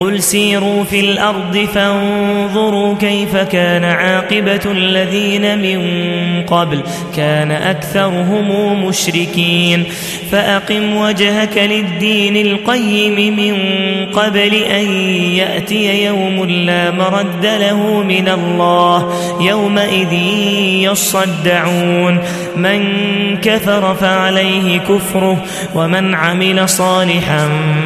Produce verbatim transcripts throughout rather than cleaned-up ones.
قل سيروا في الأرض فانظروا كيف كان عاقبة الذين من قبل كان أكثرهم مشركين فأقم وجهك للدين القيم من قبل أن يأتي يوم لا مرد له من الله يومئذ يصدعون من كفر فعليه كفره ومن عمل صالحا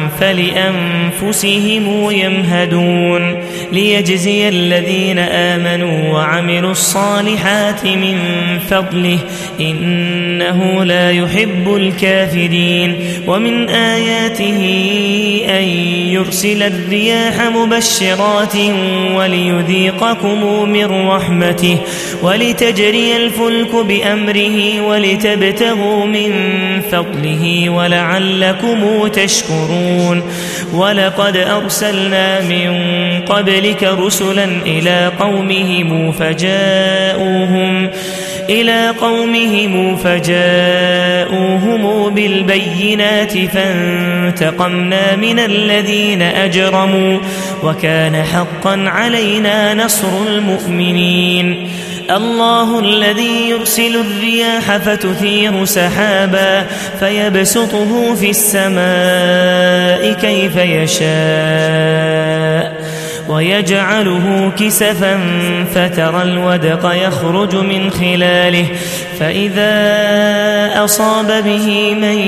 فلأنفسهم يمهدون ليجزي الذين آمنوا وعملوا الصالحات من فضله إنه لا يحب الكافرين ومن آياته أن يرسل الرياح مبشرات وليذيقكم من رحمته ولتجري الفلك بأمره ولتبتغوا من فضله ولعلكم تشكرون ولقد أرسلنا من قبلك رسلا إلى قومهم فجاءوهم إلى قومهم فجاءوهم بالبينات فانتقمنا من الذين أجرموا وكان حقا علينا نصر المؤمنين الله الذي يرسل الرياح فتثير سحابا فيبسطه في السماء كيف يشاء ويجعله كسفا فترى الودق يخرج من خلاله فإذا أصاب به من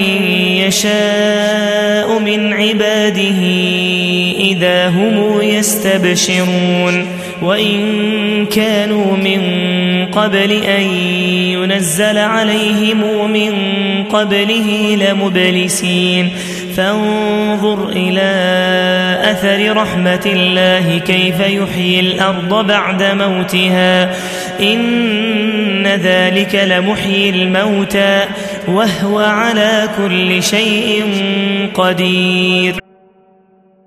يشاء من عباده إذا هم يستبشرون وإن كانوا من قبل أن ينزل عليهم من قبله لمبلسين فانظر إلى أثر رحمة الله كيف يحيي الأرض بعد موتها إن ذلك لمحيي الموتى وهو على كل شيء قدير.